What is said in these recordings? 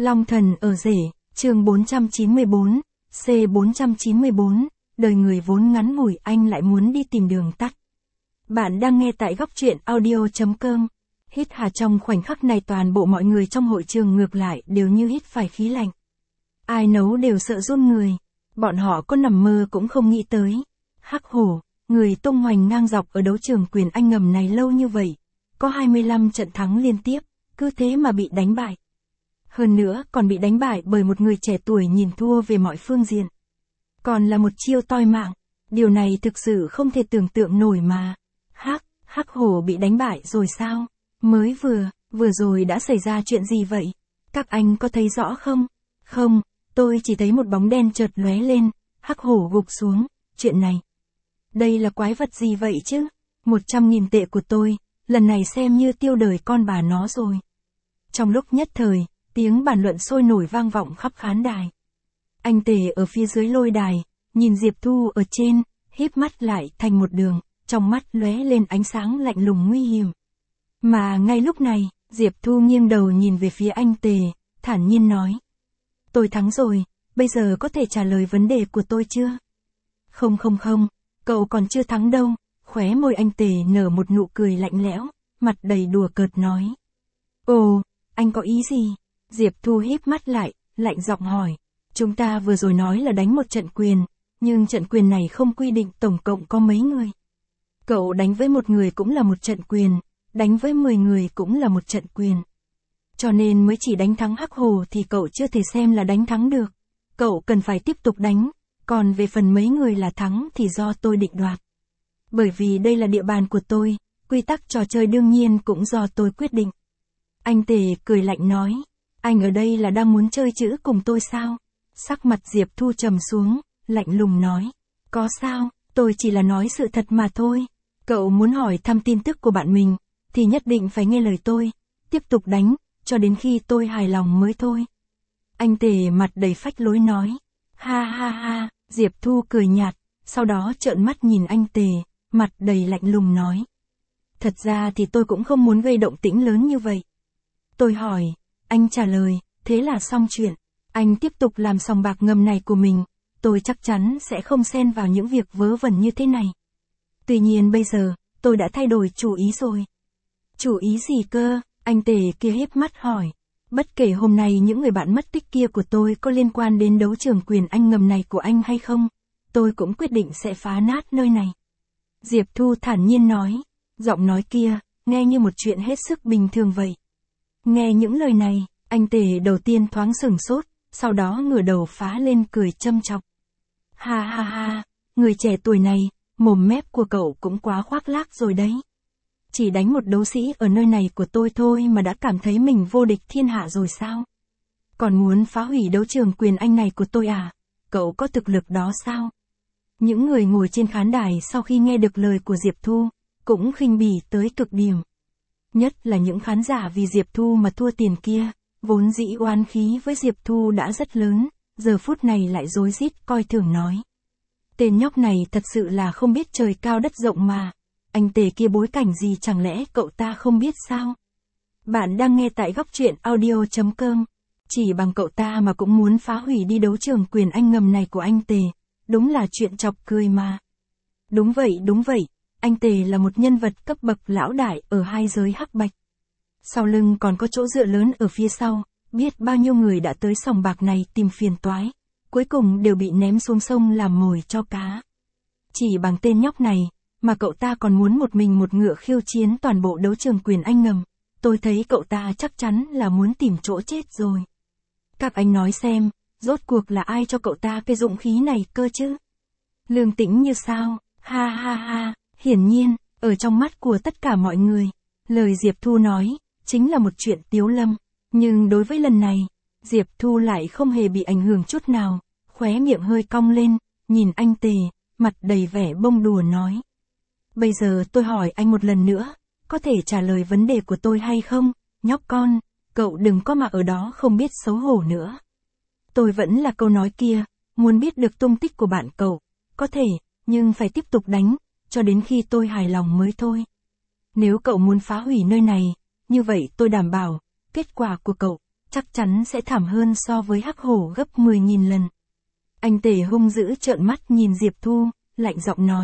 Long thần ở rể, chương 494, C494, đời người vốn ngắn ngủi anh lại muốn đi tìm đường tắt. Bạn đang nghe tại góc truyện audio.com. Hít hà trong khoảnh khắc này toàn bộ mọi người trong hội trường ngược lại đều như hít phải khí lạnh. Ai nấu đều sợ run người. Bọn họ có nằm mơ cũng không nghĩ tới. Hắc Hổ, người tung hoành ngang dọc ở đấu trường quyền Anh ngầm này lâu như vậy. Có 25 trận thắng liên tiếp, cứ thế mà bị đánh bại. Hơn nữa còn bị đánh bại bởi một người trẻ tuổi nhìn thua về mọi phương diện. Còn là một chiêu toi mạng. Điều này thực sự không thể tưởng tượng nổi mà. Hắc Hổ bị đánh bại rồi sao? Mới vừa rồi đã xảy ra chuyện gì vậy? Các anh có thấy rõ không? Không, tôi chỉ thấy một bóng đen chợt lóe lên, Hắc Hổ gục xuống, chuyện này. Đây là quái vật gì vậy chứ? 100.000 tệ của tôi, lần này xem như tiêu đời con bà nó rồi. Trong lúc nhất thời, tiếng bàn luận sôi nổi vang vọng khắp khán đài. Anh Tề ở phía dưới lôi đài, nhìn Diệp Thu ở trên, híp mắt lại thành một đường, trong mắt lóe lên ánh sáng lạnh lùng nguy hiểm. Mà ngay lúc này, Diệp Thu nghiêng đầu nhìn về phía anh Tề, thản nhiên nói. Tôi thắng rồi, bây giờ có thể trả lời vấn đề của tôi chưa? Không, cậu còn chưa thắng đâu, khóe môi anh Tề nở một nụ cười lạnh lẽo, mặt đầy đùa cợt nói. Ồ, anh có ý gì? Diệp Thu híp mắt lại, lạnh giọng hỏi. Chúng ta vừa rồi nói là đánh một trận quyền, nhưng trận quyền này không quy định tổng cộng có mấy người. Cậu đánh với một người cũng là một trận quyền, đánh với 10 người cũng là một trận quyền. Cho nên mới chỉ đánh thắng Hắc Hổ thì cậu chưa thể xem là đánh thắng được. Cậu cần phải tiếp tục đánh, còn về phần mấy người là thắng thì do tôi định đoạt. Bởi vì đây là địa bàn của tôi, quy tắc trò chơi đương nhiên cũng do tôi quyết định. Anh Tề cười lạnh nói, anh ở đây là đang muốn chơi chữ cùng tôi sao? Sắc mặt Diệp Thu trầm xuống, lạnh lùng nói, có sao, tôi chỉ là nói sự thật mà thôi. Cậu muốn hỏi thăm tin tức của bạn mình, thì nhất định phải nghe lời tôi, tiếp tục đánh, cho đến khi tôi hài lòng mới thôi. Anh Tề mặt đầy phách lối nói, ha, Diệp Thu cười nhạt, sau đó trợn mắt nhìn anh Tề, mặt đầy lạnh lùng nói. Thật ra thì tôi cũng không muốn gây động tĩnh lớn như vậy. Tôi hỏi, anh trả lời, thế là xong chuyện. Anh tiếp tục làm sòng bạc ngầm này của mình, tôi chắc chắn sẽ không xen vào những việc vớ vẩn như thế này. Tuy nhiên bây giờ, tôi đã thay đổi chủ ý rồi. Chủ ý gì cơ? Anh Tề kia híp mắt hỏi. Bất kể hôm nay những người bạn mất tích kia của tôi có liên quan đến đấu trường quyền Anh ngầm này của anh hay không, tôi cũng quyết định sẽ phá nát nơi này. Diệp Thu thản nhiên nói, giọng nói kia, nghe như một chuyện hết sức bình thường vậy. Nghe những lời này, anh Tề đầu tiên thoáng sửng sốt, sau đó ngửa đầu phá lên cười châm chọc. Ha, người trẻ tuổi này, mồm mép của cậu cũng quá khoác lác rồi đấy. Chỉ đánh một đấu sĩ ở nơi này của tôi thôi mà đã cảm thấy mình vô địch thiên hạ rồi sao? Còn muốn phá hủy đấu trường quyền Anh này của tôi à? Cậu có thực lực đó sao? Những người ngồi trên khán đài sau khi nghe được lời của Diệp Thu, cũng khinh bỉ tới cực điểm. Nhất là những khán giả vì Diệp Thu mà thua tiền kia, vốn dĩ oán khí với Diệp Thu đã rất lớn, giờ phút này lại rối rít coi thường nói. Tên nhóc này thật sự là không biết trời cao đất rộng mà. Anh Tề kia bối cảnh gì chẳng lẽ cậu ta không biết sao? Bạn đang nghe tại góc truyện audio.com. Chỉ bằng cậu ta mà cũng muốn phá hủy đi đấu trường quyền Anh ngầm này của anh Tề. Đúng là chuyện chọc cười mà. Đúng vậy. Anh Tề là một nhân vật cấp bậc lão đại ở hai giới hắc bạch. Sau lưng còn có chỗ dựa lớn ở phía sau. Biết bao nhiêu người đã tới sòng bạc này tìm phiền toái. Cuối cùng đều bị ném xuống sông làm mồi cho cá. Chỉ bằng tên nhóc này, mà cậu ta còn muốn một mình một ngựa khiêu chiến toàn bộ đấu trường quyền Anh ngầm. Tôi thấy cậu ta chắc chắn là muốn tìm chỗ chết rồi. Các anh nói xem, rốt cuộc là ai cho cậu ta cái dũng khí này cơ chứ? Lương Tĩnh Như sao? Ha, hiển nhiên, ở trong mắt của tất cả mọi người, lời Diệp Thu nói, chính là một chuyện tiếu lâm. Nhưng đối với lần này, Diệp Thu lại không hề bị ảnh hưởng chút nào, khóe miệng hơi cong lên, nhìn anh Tề, mặt đầy vẻ bông đùa nói. Bây giờ tôi hỏi anh một lần nữa, có thể trả lời vấn đề của tôi hay không, nhóc con, cậu đừng có mà ở đó không biết xấu hổ nữa. Tôi vẫn là câu nói kia, muốn biết được tung tích của bạn cậu, có thể, nhưng phải tiếp tục đánh, cho đến khi tôi hài lòng mới thôi. Nếu cậu muốn phá hủy nơi này, như vậy tôi đảm bảo, kết quả của cậu, chắc chắn sẽ thảm hơn so với hắc hổ gấp 10.000 lần. Anh Tề hung dữ trợn mắt nhìn Diệp Thu, lạnh giọng nói.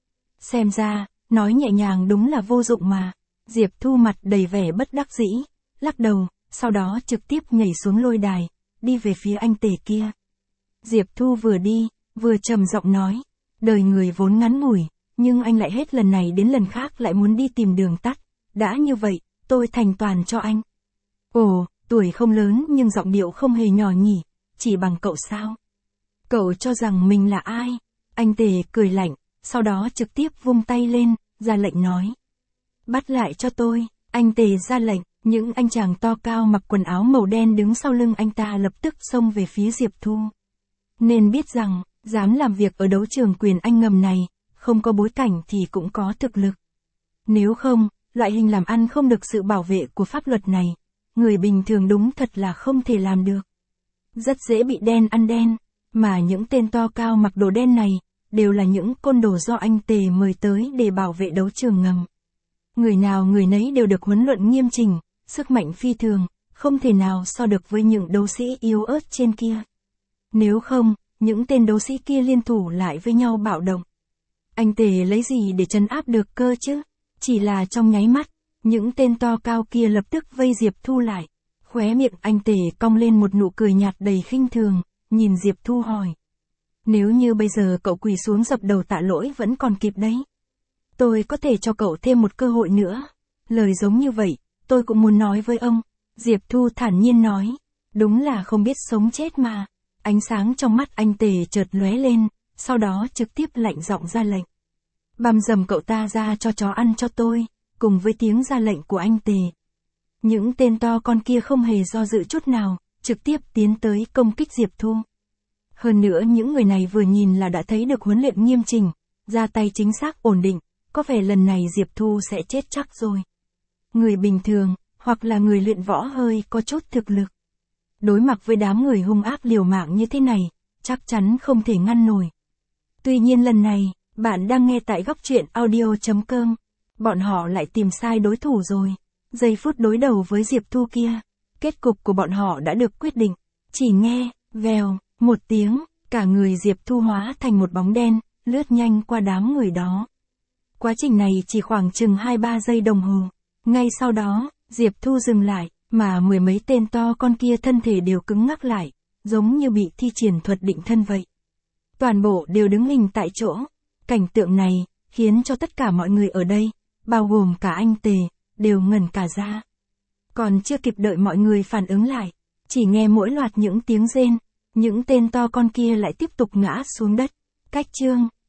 Xem ra, nói nhẹ nhàng đúng là vô dụng mà. Diệp Thu mặt đầy vẻ bất đắc dĩ, lắc đầu, sau đó trực tiếp nhảy xuống lôi đài, đi về phía anh Tề kia. Diệp Thu vừa đi, vừa trầm giọng nói, đời người vốn ngắn ngủi, nhưng anh lại hết lần này đến lần khác lại muốn đi tìm đường tắt, đã như vậy, tôi thành toàn cho anh. Ồ, tuổi không lớn nhưng giọng điệu không hề nhỏ nhỉ, chỉ bằng cậu sao? Cậu cho rằng mình là ai? Anh Tề cười lạnh, sau đó trực tiếp vung tay lên, ra lệnh nói. Bắt lại cho tôi, anh Tề ra lệnh, những anh chàng to cao mặc quần áo màu đen đứng sau lưng anh ta lập tức xông về phía Diệp Thu. Nên biết rằng, dám làm việc ở đấu trường quyền Anh ngầm này, không có bối cảnh thì cũng có thực lực. Nếu không, loại hình làm ăn không được sự bảo vệ của pháp luật này, người bình thường đúng thật là không thể làm được. Rất dễ bị đen ăn đen, mà những tên to cao mặc đồ đen này, đều là những côn đồ do anh Tề mời tới để bảo vệ đấu trường ngầm. Người nào người nấy đều được huấn luyện nghiêm chỉnh, sức mạnh phi thường, không thể nào so được với những đấu sĩ yếu ớt trên kia. Nếu không, những tên đấu sĩ kia liên thủ lại với nhau bạo động. Anh Tề lấy gì để trấn áp được cơ chứ? Chỉ là trong nháy mắt, những tên to cao kia lập tức vây Diệp Thu lại. Khóe miệng anh Tề cong lên một nụ cười nhạt đầy khinh thường, nhìn Diệp Thu hỏi. Nếu như bây giờ cậu quỳ xuống dập đầu tạ lỗi vẫn còn kịp đấy. Tôi có thể cho cậu thêm một cơ hội nữa. Lời giống như vậy, tôi cũng muốn nói với ông. Diệp Thu thản nhiên nói. Đúng là không biết sống chết mà. Ánh sáng trong mắt anh Tề chợt lóe lên, sau đó trực tiếp lạnh giọng ra lệnh. Băm dầm cậu ta ra cho chó ăn cho tôi, cùng với tiếng ra lệnh của anh Tề. Những tên to con kia không hề do dự chút nào, trực tiếp tiến tới công kích Diệp Thu. Hơn nữa những người này vừa nhìn là đã thấy được huấn luyện nghiêm chỉnh, ra tay chính xác ổn định, có vẻ lần này Diệp Thu sẽ chết chắc rồi. Người bình thường, hoặc là người luyện võ hơi có chút thực lực. Đối mặt với đám người hung ác liều mạng như thế này, chắc chắn không thể ngăn nổi. Tuy nhiên lần này, bạn đang nghe tại góc truyện audio.com, bọn họ lại tìm sai đối thủ rồi. Giây phút đối đầu với Diệp Thu kia, kết cục của bọn họ đã được quyết định. Chỉ nghe, vèo, một tiếng, cả người Diệp Thu hóa thành một bóng đen, lướt nhanh qua đám người đó. Quá trình này chỉ khoảng chừng 2-3 giây đồng hồ. Ngay sau đó, Diệp Thu dừng lại, mà mười mấy tên to con kia thân thể đều cứng ngắc lại, giống như bị thi triển thuật định thân vậy. Toàn bộ đều đứng hình tại chỗ. Cảnh tượng này, khiến cho tất cả mọi người ở đây, bao gồm cả anh Tề, đều ngẩn cả ra. Còn chưa kịp đợi mọi người phản ứng lại, chỉ nghe mỗi loạt những tiếng rên, những tên to con kia lại tiếp tục ngã xuống đất. Cách chương